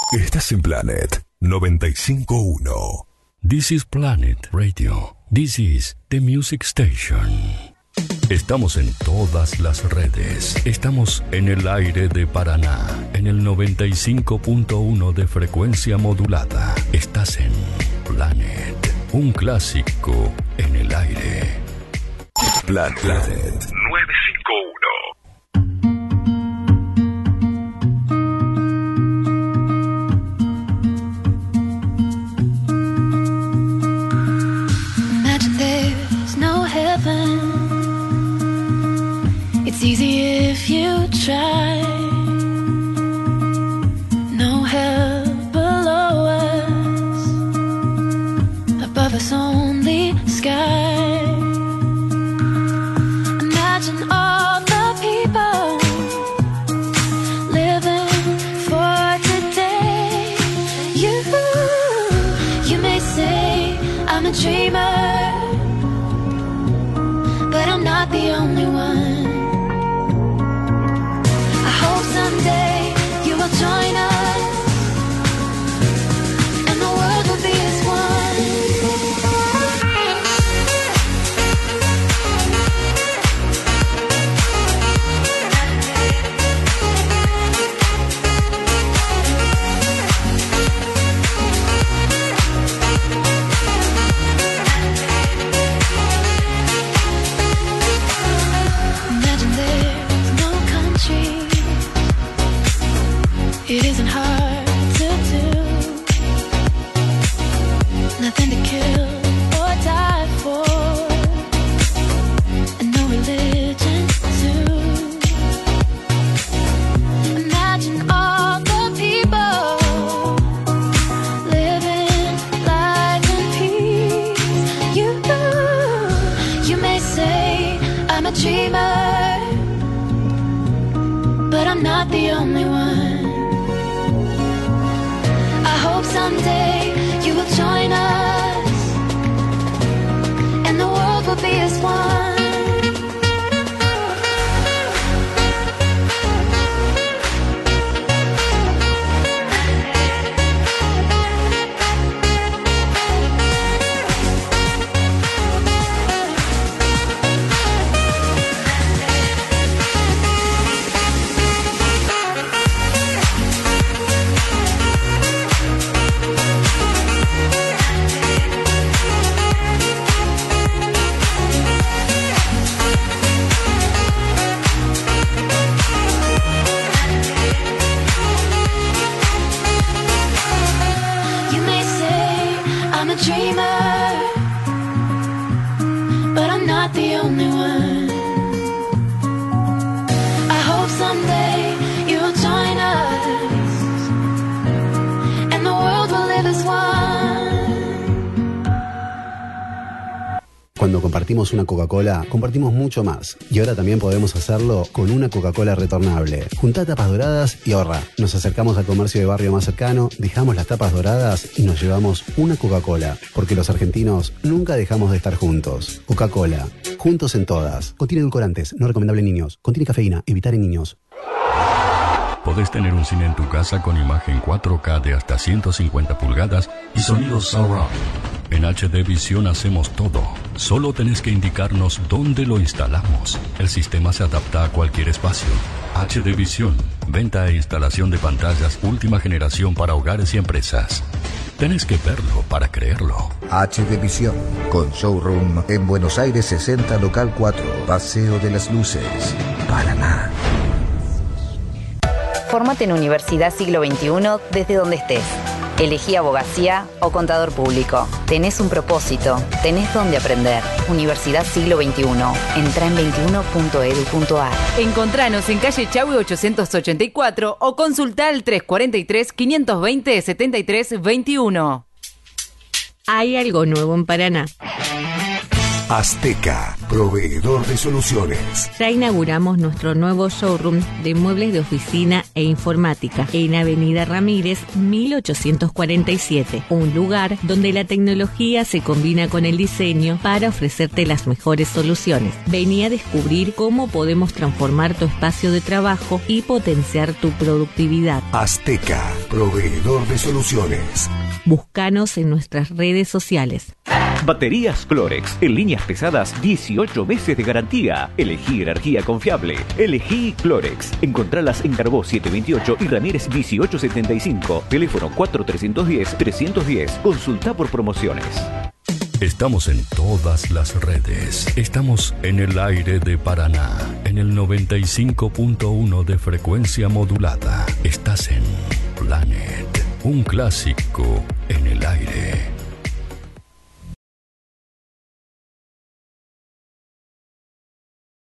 Estás en Planet 95.1. This is Planet Radio. This is the music station. Estamos en todas las redes. Estamos en el aire de Paraná, en el 95.1 de frecuencia modulada. Estás en Planet, un clásico en el aire. Planet 951. It's easy if you try. No hell below us, above us only sky. Imagine all the people living for today. You may say I'm a dreamer, but I'm not the only one. Someday you will join us, and the world will be as Imagine there's no country. It isn't hard to do. Nothing to kill or die for, and no religion too. Imagine all the people living life in peace. You may say I'm a dreamer, but I'm not the only one. Someday you will join us, and the world will be as one. Cuando compartimos una Coca-Cola, compartimos mucho más. Y ahora también podemos hacerlo con una Coca-Cola retornable. Juntá tapas doradas y ahorra. Nos acercamos al comercio de barrio más cercano, dejamos las tapas doradas y nos llevamos una Coca-Cola. Porque los argentinos nunca dejamos de estar juntos. Coca-Cola. Juntos en todas. Contiene edulcorantes, no recomendable en niños. Contiene cafeína, evitar en niños. Podés tener un cine en tu casa con imagen 4K de hasta 150 pulgadas y sonido surround. En HD Visión hacemos todo. Solo tenés que indicarnos dónde lo instalamos. El sistema se adapta a cualquier espacio. HD Visión, venta e instalación de pantallas última generación para hogares y empresas. Tenés que verlo para creerlo. HD Visión, con showroom en Buenos Aires 60, local 4, Paseo de las Luces, Paraná. Fórmate en Universidad Siglo XXI desde donde estés. Elegí abogacía o contador público. Tenés un propósito, tenés donde aprender. Universidad Siglo XXI. Entrá en 21.edu.ar. Encontranos en calle Chaui 884 o consultá al 343-520-7321. Hay algo nuevo en Paraná. Azteca proveedor de soluciones. Ya inauguramos nuestro nuevo showroom de muebles de oficina e informática en Avenida Ramírez 1847, un lugar donde la tecnología se combina con el diseño para ofrecerte las mejores soluciones. Vení a descubrir cómo podemos transformar tu espacio de trabajo y potenciar tu productividad. Azteca, proveedor de soluciones. Búscanos en nuestras redes sociales. Baterías Clorex. En líneas pesadas, 18 meses de garantía. Elegí energía confiable. Elegí Clorex. Encontralas en Carbó 728 y Ramírez 1875. Teléfono 4310-310. Consulta por promociones. Estamos en todas las redes. Estamos en el aire de Paraná, en el 95.1 de frecuencia modulada. Estás en Planet, un clásico en el aire.